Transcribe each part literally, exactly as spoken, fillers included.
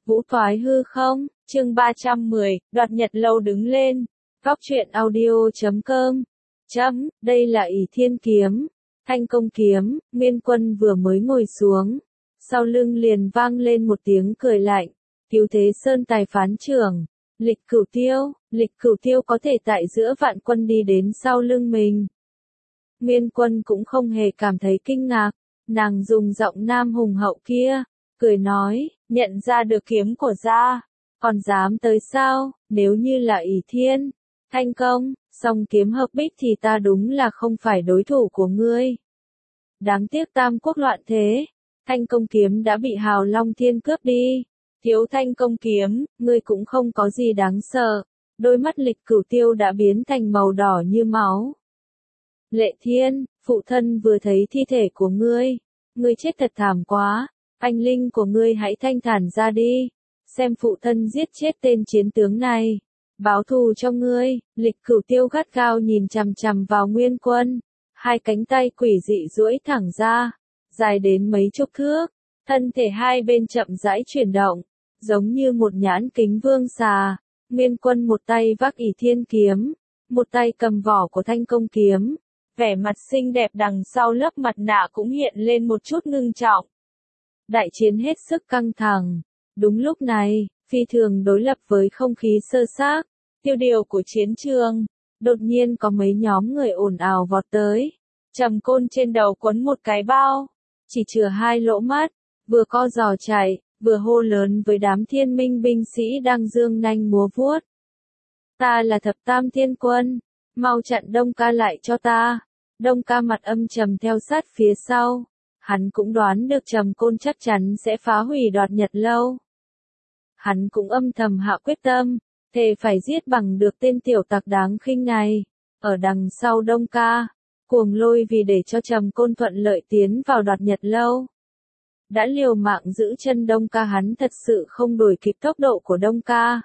Vũ thoái hư không, chương ba trăm mười, đoạt nhật lâu đứng lên. Góc truyện audio chấm com. Chấm, đây là ỷ thiên kiếm, thanh công kiếm, Nguyên Quân vừa mới ngồi xuống. Sau lưng liền vang lên một tiếng cười lạnh. Cứu thế sơn tài phán trưởng, Lịch Cửu Tiêu, Lịch Cửu Tiêu có thể tại giữa vạn quân đi đến sau lưng mình. Nguyên Quân cũng không hề cảm thấy kinh ngạc, nàng dùng giọng nam hùng hậu kia, cười nói, nhận ra được kiếm của gia, còn dám tới sao, nếu như là ỷ thiên, thanh công, song kiếm hợp bích thì ta đúng là không phải đối thủ của ngươi. Đáng tiếc tam quốc loạn thế, thanh công kiếm đã bị Hào Long Thiên cướp đi. Thiếu thanh công kiếm, ngươi cũng không có gì đáng sợ. Đôi mắt Lịch Cửu Tiêu đã biến thành màu đỏ như máu. Lệ Thiên, phụ thân vừa thấy thi thể của ngươi. Ngươi chết thật thảm quá. Anh linh của ngươi hãy thanh thản ra đi. Xem phụ thân giết chết tên chiến tướng này. Báo thù cho ngươi. Lịch Cửu Tiêu gắt gao nhìn chằm chằm vào Nguyên Quân. Hai cánh tay quỷ dị duỗi thẳng ra. Dài đến mấy chục thước. Thân thể hai bên chậm rãi chuyển động. Giống như một nhãn kính vương xà. Nguyên Quân một tay vác ỷ thiên kiếm. Một tay cầm vỏ của thanh công kiếm. Vẻ mặt xinh đẹp đằng sau lớp mặt nạ cũng hiện lên một chút ngưng trọng. Đại chiến hết sức căng thẳng. Đúng lúc này, phi thường đối lập với không khí sơ xác, tiêu điều của chiến trường, đột nhiên có mấy nhóm người ồn ào vọt tới. Trầm Côn trên đầu quấn một cái bao, chỉ chừa hai lỗ mắt, vừa co giò chạy, vừa hô lớn với đám thiên minh binh sĩ đang dương nanh múa vuốt. Ta là thập tam thiên quân, mau chặn Đông Ca lại cho ta. Đông Ca mặt âm trầm theo sát phía sau. Hắn cũng đoán được Trầm Côn chắc chắn sẽ phá hủy đoạt nhật lâu. Hắn cũng âm thầm hạ quyết tâm, thề phải giết bằng được tên tiểu tặc đáng khinh này. Ở đằng sau Đông Ca, Cuồng Lôi vì để cho Trầm Côn thuận lợi tiến vào đoạt nhật lâu. Đã liều mạng giữ chân Đông Ca, hắn thật sự không đuổi kịp tốc độ của Đông Ca.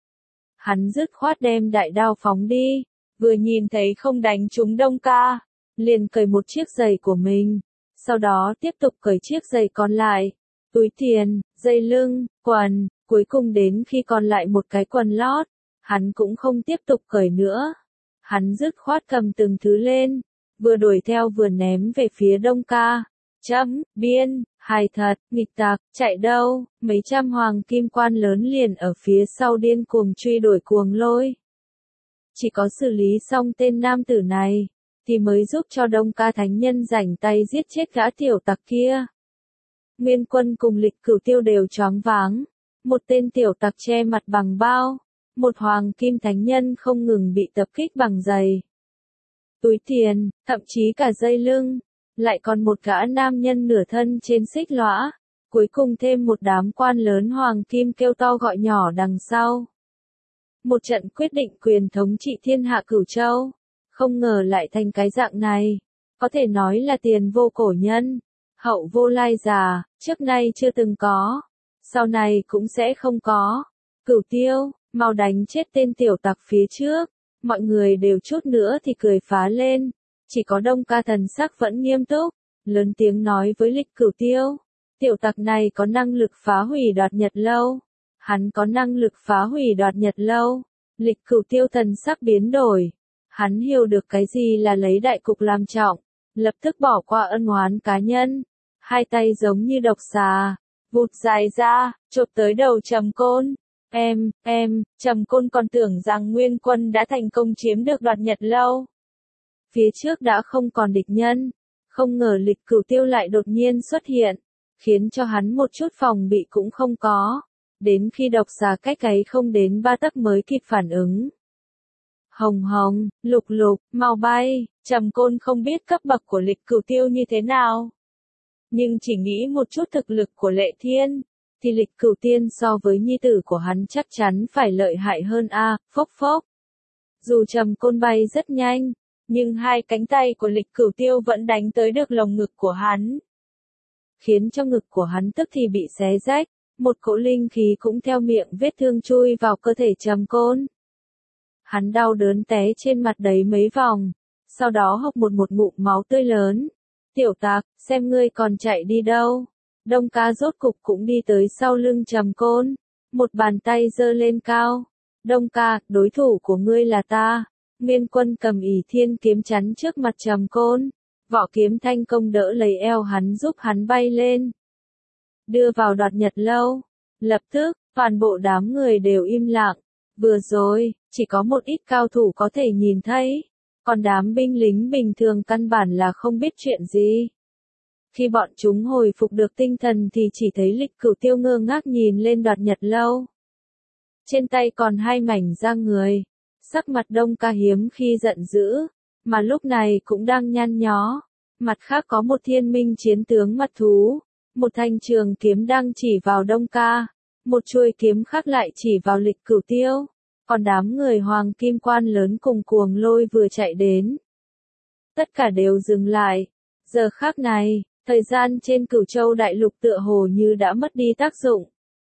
Hắn dứt khoát đem đại đao phóng đi, vừa nhìn thấy không đánh trúng Đông Ca, liền cởi một chiếc giày của mình, sau đó tiếp tục cởi chiếc giày còn lại, túi tiền, dây lưng, quần, cuối cùng đến khi còn lại một cái quần lót, hắn cũng không tiếp tục cởi nữa. Hắn dứt khoát cầm từng thứ lên, vừa đuổi theo vừa ném về phía Đông Ca. Chấm, biên, hài thật, nghịch tặc, chạy đâu, mấy trăm hoàng kim quan lớn liền ở phía sau điên cuồng truy đuổi Cuồng Lôi. Chỉ có xử lý xong tên nam tử này, thì mới giúp cho Đông Ca thánh nhân rảnh tay giết chết gã tiểu tặc kia. Nguyên Quân cùng Lịch Cửu Tiêu đều choáng váng, một tên tiểu tặc che mặt bằng bao, một hoàng kim thánh nhân không ngừng bị tập kích bằng giày, túi tiền, thậm chí cả dây lưng. Lại còn một gã nam nhân nửa thân trên xích lõa, cuối cùng thêm một đám quan lớn hoàng kim kêu to gọi nhỏ đằng sau. Một trận quyết định quyền thống trị thiên hạ Cửu Châu, không ngờ lại thành cái dạng này, có thể nói là tiền vô cổ nhân, hậu vô lai giả, trước nay chưa từng có, sau này cũng sẽ không có. Cửu Tiêu, mau đánh chết tên tiểu tặc phía trước, mọi người đều chút nữa thì cười phá lên. Chỉ có Đông Ca thần sắc vẫn nghiêm túc, lớn tiếng nói với Lịch Cửu Tiêu, tiểu tặc này có năng lực phá hủy đoạt nhật lâu, hắn có năng lực phá hủy đoạt nhật lâu. Lịch Cửu Tiêu thần sắc biến đổi, hắn hiểu được cái gì là lấy đại cục làm trọng, lập tức bỏ qua ân oán cá nhân, hai tay giống như độc xà, vụt dài ra, chộp tới đầu Trầm Côn. Em, em, Trầm Côn còn tưởng rằng Nguyên Quân đã thành công chiếm được đoạt nhật lâu. Phía trước đã không còn địch nhân, không ngờ Lịch Cửu Tiêu lại đột nhiên xuất hiện, khiến cho hắn một chút phòng bị cũng không có, đến khi độc xà cách ấy không đến ba tấc mới kịp phản ứng. Hồng Hồng, Lục Lục, mau bay, Trầm Côn không biết cấp bậc của Lịch Cửu Tiêu như thế nào, nhưng chỉ nghĩ một chút thực lực của Lệ Thiên, thì Lịch Cửu Tiên so với nhi tử của hắn chắc chắn phải lợi hại hơn a. À, phốc phốc. Dù Trầm Côn bay rất nhanh, nhưng hai cánh tay của Lịch Cửu Tiêu vẫn đánh tới được lồng ngực của hắn, khiến cho ngực của hắn tức thì bị xé rách, một cỗ linh khí cũng theo miệng vết thương chui vào cơ thể Trầm Côn. Hắn đau đớn té trên mặt đấy mấy vòng, sau đó hộc một một ngụm máu tươi lớn. Tiểu tặc, xem ngươi còn chạy đi đâu. Đông Ca rốt cục cũng đi tới sau lưng Trầm Côn, một bàn tay giơ lên cao. Đông ca, đối thủ của ngươi là ta. Nguyên Quân cầm ỷ thiên kiếm chắn trước mặt Trầm Côn. Vỏ kiếm thanh công đỡ lấy eo hắn giúp hắn bay lên. Đưa vào Đoạt Nhật lâu. Lập tức, toàn bộ đám người đều im lặng. Vừa rồi, chỉ có một ít cao thủ có thể nhìn thấy. Còn đám binh lính bình thường căn bản là không biết chuyện gì. Khi bọn chúng hồi phục được tinh thần thì chỉ thấy Lịch Cửu Tiêu ngơ ngác nhìn lên Đoạt Nhật lâu. Trên tay còn hai mảnh da người. Sắc mặt Đông ca hiếm khi giận dữ, mà lúc này cũng đang nhăn nhó. Mặt khác có một thiên minh chiến tướng mặt thú. Một thanh trường kiếm đang chỉ vào Đông ca. Một chuôi kiếm khác lại chỉ vào Lịch Cửu Tiêu. Còn đám người hoàng kim quan lớn cùng cuồng lôi vừa chạy đến. Tất cả đều dừng lại. Giờ khắc này, thời gian trên Cửu Châu đại lục tựa hồ như đã mất đi tác dụng.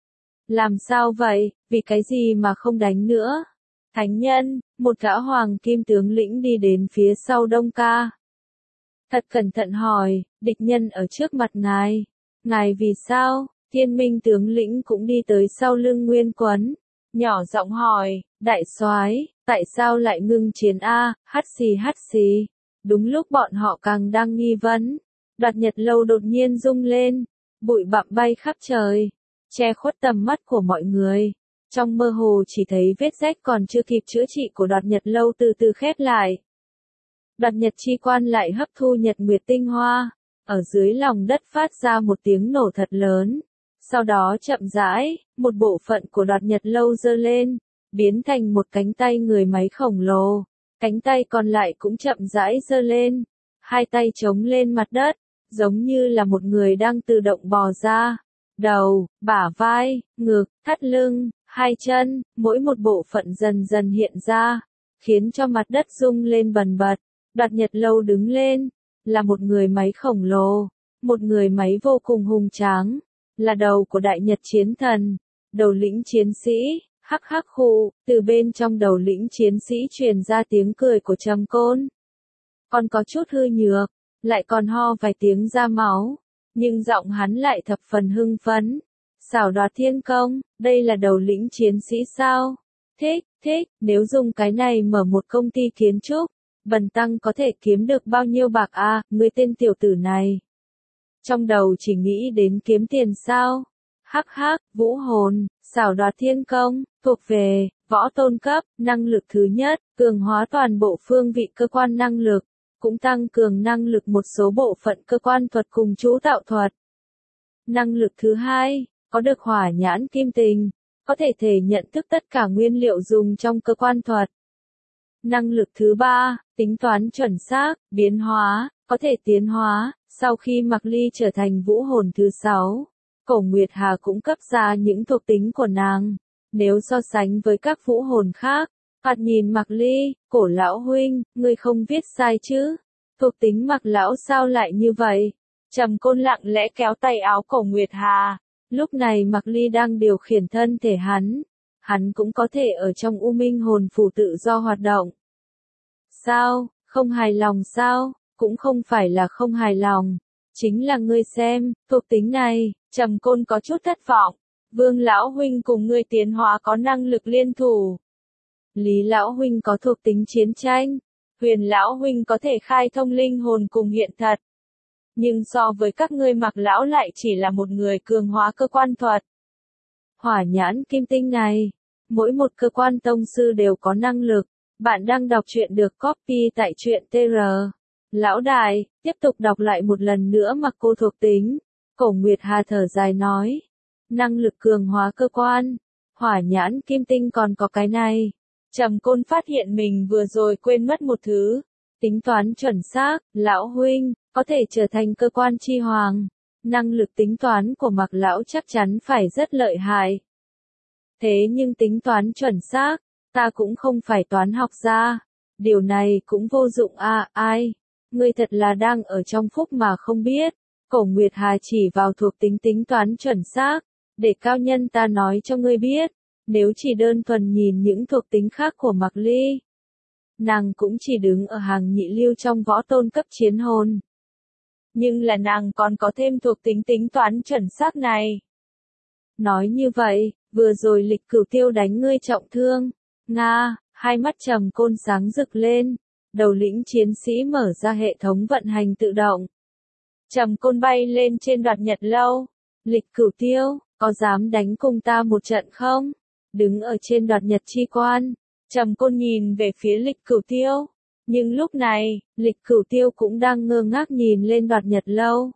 Làm sao vậy, vì cái gì mà không đánh nữa? Thánh nhân, một gã hoàng kim tướng lĩnh đi đến phía sau Đông ca. Thật cẩn thận hỏi, địch nhân ở trước mặt ngài. Ngài vì sao? Thiên minh tướng lĩnh cũng đi tới sau lưng Nguyên Quấn. Nhỏ giọng hỏi, đại soái, tại sao lại ngưng chiến a? Hắt xì hắt xì. Đúng lúc bọn họ càng đang nghi vấn, Đoạt Nhật lâu đột nhiên rung lên, bụi bặm bay khắp trời, che khuất tầm mắt của mọi người. Trong mơ hồ chỉ thấy vết rách còn chưa kịp chữa trị của Đoạt Nhật lâu từ từ khép lại. Đoạt Nhật chi quan lại hấp thu nhật nguyệt tinh hoa, ở dưới lòng đất phát ra một tiếng nổ thật lớn. Sau đó chậm rãi, một bộ phận của Đoạt Nhật lâu giơ lên, biến thành một cánh tay người máy khổng lồ. Cánh tay còn lại cũng chậm rãi giơ lên, hai tay chống lên mặt đất, giống như là một người đang tự động bò ra. Đầu, bả vai, ngực, thắt lưng, hai chân, mỗi một bộ phận dần dần hiện ra, khiến cho mặt đất rung lên bần bật. Đoạt Nhật lâu đứng lên, là một người máy khổng lồ, một người máy vô cùng hùng tráng, là đầu của Đại Nhật chiến thần, đầu lĩnh chiến sĩ. Hắc hắc khụ, từ bên trong đầu lĩnh chiến sĩ truyền ra tiếng cười của Trầm Côn. Còn có chút hư nhược, lại còn ho vài tiếng ra máu, nhưng giọng hắn lại thập phần hưng phấn. Xảo đoạt thiên công, đây là đầu lĩnh chiến sĩ sao? Thích, thích, nếu dùng cái này mở một công ty kiến trúc, bần tăng có thể kiếm được bao nhiêu bạc a, à, người tên tiểu tử này. Trong đầu chỉ nghĩ đến kiếm tiền sao? Hắc hắc, vũ hồn, xảo đoạt thiên công, thuộc về võ tôn cấp, năng lực thứ nhất, cường hóa toàn bộ phương vị cơ quan năng lực, cũng tăng cường năng lực một số bộ phận cơ quan thuật cùng chú tạo thuật. Năng lực thứ hai, có được hỏa nhãn kim tình, có thể thể nhận thức tất cả nguyên liệu dùng trong cơ quan thuật. Năng lực thứ ba, tính toán chuẩn xác, biến hóa, có thể tiến hóa. Sau khi Mạc Ly trở thành vũ hồn thứ sáu, Cổ Nguyệt Hà cũng cấp ra những thuộc tính của nàng. Nếu so sánh với các vũ hồn khác, Phạt nhìn Mạc Ly, Cổ lão huynh, ngươi không viết sai chứ? Thuộc tính Mạc lão sao lại như vậy? Trầm Côn lặng lẽ kéo tay áo Cổ Nguyệt Hà. Lúc này Mạc Ly đang điều khiển thân thể hắn, hắn cũng có thể ở trong U Minh hồn phủ tự do hoạt động. Sao, không hài lòng sao? Cũng không phải là không hài lòng, chính là ngươi xem, thuộc tính này. Trầm Côn có chút thất vọng. Vương lão huynh cùng ngươi tiến hóa có năng lực liên thủ. Lý lão huynh có thuộc tính chiến tranh. Huyền lão huynh có thể khai thông linh hồn cùng hiện thật. Nhưng so với các ngươi Mạc lão lại chỉ là một người cường hóa cơ quan thuật. Hỏa nhãn kim tinh này, mỗi một cơ quan tông sư đều có năng lực. Bạn đang đọc truyện được copy tại truyện tê rờ. Lão đại, tiếp tục đọc lại một lần nữa mặc cô thuộc tính. Cổ Nguyệt Hà thở dài nói. Năng lực cường hóa cơ quan. Hỏa nhãn kim tinh còn có cái này. Trầm Côn phát hiện mình vừa rồi quên mất một thứ. Tính toán chuẩn xác, lão huynh, có thể trở thành cơ quan chi hoàng. Năng lực tính toán của Mạc lão chắc chắn phải rất lợi hại. Thế nhưng tính toán chuẩn xác, ta cũng không phải toán học gia. Điều này cũng vô dụng à, ai? Ngươi thật là đang ở trong phúc mà không biết. Cổ Nguyệt Hà chỉ vào thuộc tính tính toán chuẩn xác, để cao nhân ta nói cho ngươi biết, nếu chỉ đơn thuần nhìn những thuộc tính khác của Mạc Ly, nàng cũng chỉ đứng ở hàng nhị lưu trong võ tôn cấp chiến hồn. Nhưng là nàng còn có thêm thuộc tính tính toán chuẩn xác này. Nói như vậy, vừa rồi Lịch Cửu Tiêu đánh ngươi trọng thương. Nga, hai mắt Trầm Côn sáng rực lên, đầu lĩnh chiến sĩ mở ra hệ thống vận hành tự động. Trầm Côn bay lên trên Đoạt Nhật Lâu. Lịch Cửu Tiêu, có dám đánh cùng ta một trận không? Đứng ở trên Đoạt Nhật chi quan, Trầm Côn nhìn về phía Lịch Cửu Tiêu. Nhưng lúc này, Lịch Cửu Tiêu cũng đang ngơ ngác nhìn lên Đoạt Nhật Lâu.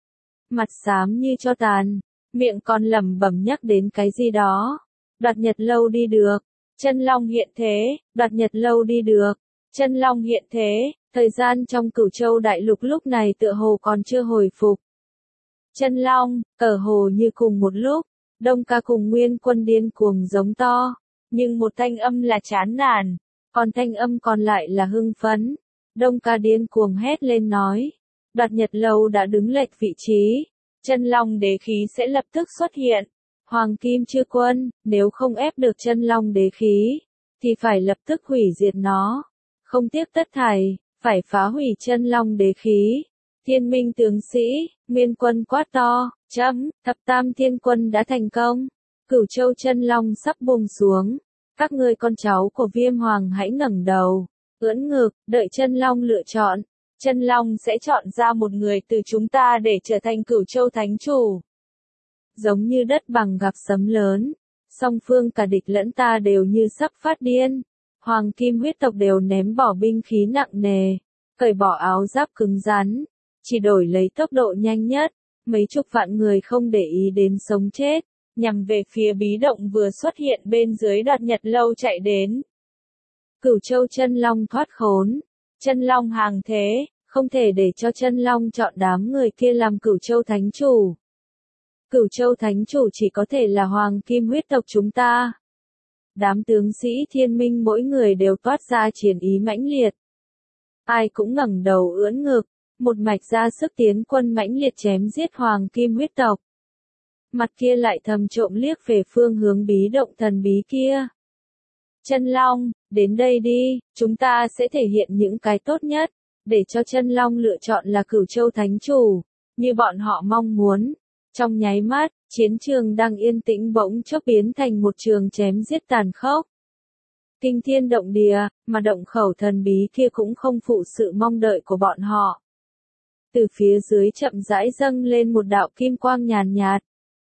Mặt xám như tro tàn, miệng còn lẩm bẩm nhắc đến cái gì đó. Đoạt Nhật Lâu đi được, Chân Long hiện thế, Đoạt Nhật Lâu đi được, Chân Long hiện thế, thời gian trong Cửu Châu đại lục lúc này tựa hồ còn chưa hồi phục. Chân Long, cờ hồ như cùng một lúc, Đông Ca cùng Nguyên Quân điên cuồng giống to, nhưng một thanh âm là chán nản, còn thanh âm còn lại là hưng phấn. Đông Ca điên cuồng hét lên nói, Đoạt Nhật Lâu đã đứng lệch vị trí, Chân Long đế khí sẽ lập tức xuất hiện. Hoàng Kim Chư Quân, nếu không ép được Chân Long đế khí, thì phải lập tức hủy diệt nó, không tiếc tất thảy, phải phá hủy Chân Long đế khí. Thiên Minh tướng sĩ, Nguyên Quân quát to, chấm, thập tam thiên quân đã thành công. Cửu Châu Chân Long sắp buông xuống. Các ngươi con cháu của Viêm Hoàng hãy ngẩng đầu, ưỡn ngực, đợi Chân Long lựa chọn. Chân Long sẽ chọn ra một người từ chúng ta để trở thành Cửu Châu Thánh Chủ. Giống như đất bằng gặp sấm lớn, song phương cả địch lẫn ta đều như sắp phát điên. Hoàng Kim huyết tộc đều ném bỏ binh khí nặng nề, cởi bỏ áo giáp cứng rắn, chỉ đổi lấy tốc độ nhanh nhất. Mấy chục vạn người không để ý đến sống chết, nhằm về phía bí động vừa xuất hiện bên dưới Đoạt Nhật Lâu chạy đến. Cửu Châu Chân Long thoát khốn, Chân Long hàng thế, không thể để cho Chân Long chọn đám người kia làm Cửu Châu Thánh Chủ. Cửu Châu Thánh Chủ chỉ có thể là Hoàng Kim huyết tộc chúng ta. Đám tướng sĩ Thiên Minh mỗi người đều toát ra chiến ý mãnh liệt. Ai cũng ngẩng đầu ưỡn ngực, một mạch ra sức tiến quân mãnh liệt chém giết Hoàng Kim huyết tộc. Mặt kia lại thầm trộm liếc về phương hướng bí động thần bí kia. Chân Long, đến đây đi, chúng ta sẽ thể hiện những cái tốt nhất, để cho Chân Long lựa chọn là Cửu Châu Thánh Chủ, như bọn họ mong muốn. Trong nháy mắt, chiến trường đang yên tĩnh bỗng chốc biến thành một trường chém giết tàn khốc. Kinh thiên động địa, mà động khẩu thần bí kia cũng không phụ sự mong đợi của bọn họ. Từ phía dưới chậm rãi dâng lên một đạo kim quang nhàn nhạt.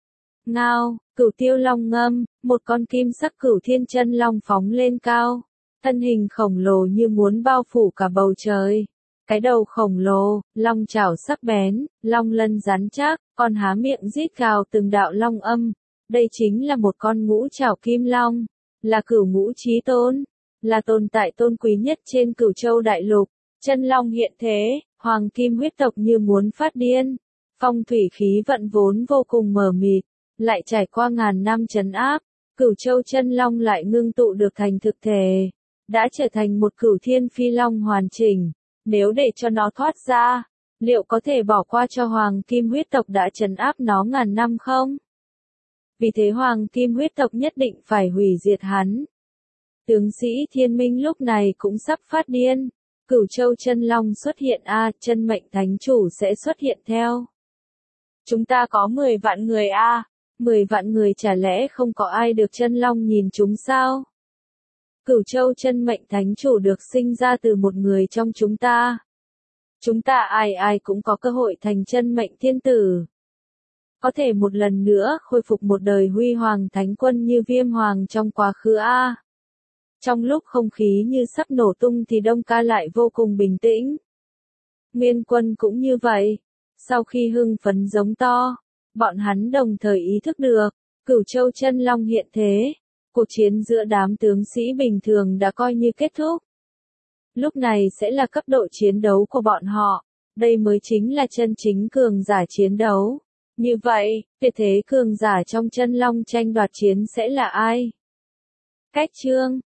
Ngao, Cửu Tiêu Long ngâm, một con kim sắc Cửu Thiên Chân Long phóng lên cao, thân hình khổng lồ như muốn bao phủ cả bầu trời. Cái đầu khổng lồ, long chảo sắc bén, long lân rắn chắc, con há miệng rít gào từng đạo long âm. Đây chính là một con ngũ chảo kim long, là cửu ngũ chí tôn, là tồn tại tôn quý nhất trên Cửu Châu đại lục. Chân Long hiện thế, Hoàng Kim huyết tộc như muốn phát điên. Phong thủy khí vận vốn vô cùng mờ mịt, lại trải qua ngàn năm trấn áp, Cửu Châu Chân Long lại ngưng tụ được thành thực thể, đã trở thành một Cửu Thiên Phi Long hoàn chỉnh. Nếu để cho nó thoát ra, liệu có thể bỏ qua cho Hoàng Kim huyết tộc đã trấn áp nó ngàn năm không? Vì thế Hoàng Kim huyết tộc nhất định phải hủy diệt hắn. Tướng sĩ Thiên Minh lúc này cũng sắp phát điên. Cửu Châu Chân Long xuất hiện a, Chân Mệnh Thánh Chủ sẽ xuất hiện theo. Chúng ta có mười vạn người a, mười vạn người chả lẽ không có ai được Chân Long nhìn chúng sao? Cửu Châu Chân Mệnh Thánh Chủ được sinh ra từ một người trong chúng ta. Chúng ta ai ai cũng có cơ hội thành Chân Mệnh Thiên Tử. Có thể một lần nữa khôi phục một đời huy hoàng thánh quân như Viêm Hoàng trong quá khứ a. Trong lúc không khí như sắp nổ tung thì Đông Ca lại vô cùng bình tĩnh. Nguyên Quân cũng như vậy. Sau khi hưng phấn giống to, bọn hắn đồng thời ý thức được, Cửu Châu Chân Long hiện thế. Cuộc chiến giữa đám tướng sĩ bình thường đã coi như kết thúc. Lúc này sẽ là cấp độ chiến đấu của bọn họ. Đây mới chính là chân chính cường giả chiến đấu. Như vậy, tuyệt thế cường giả trong Chân Long tranh đoạt chiến sẽ là ai? Cách chương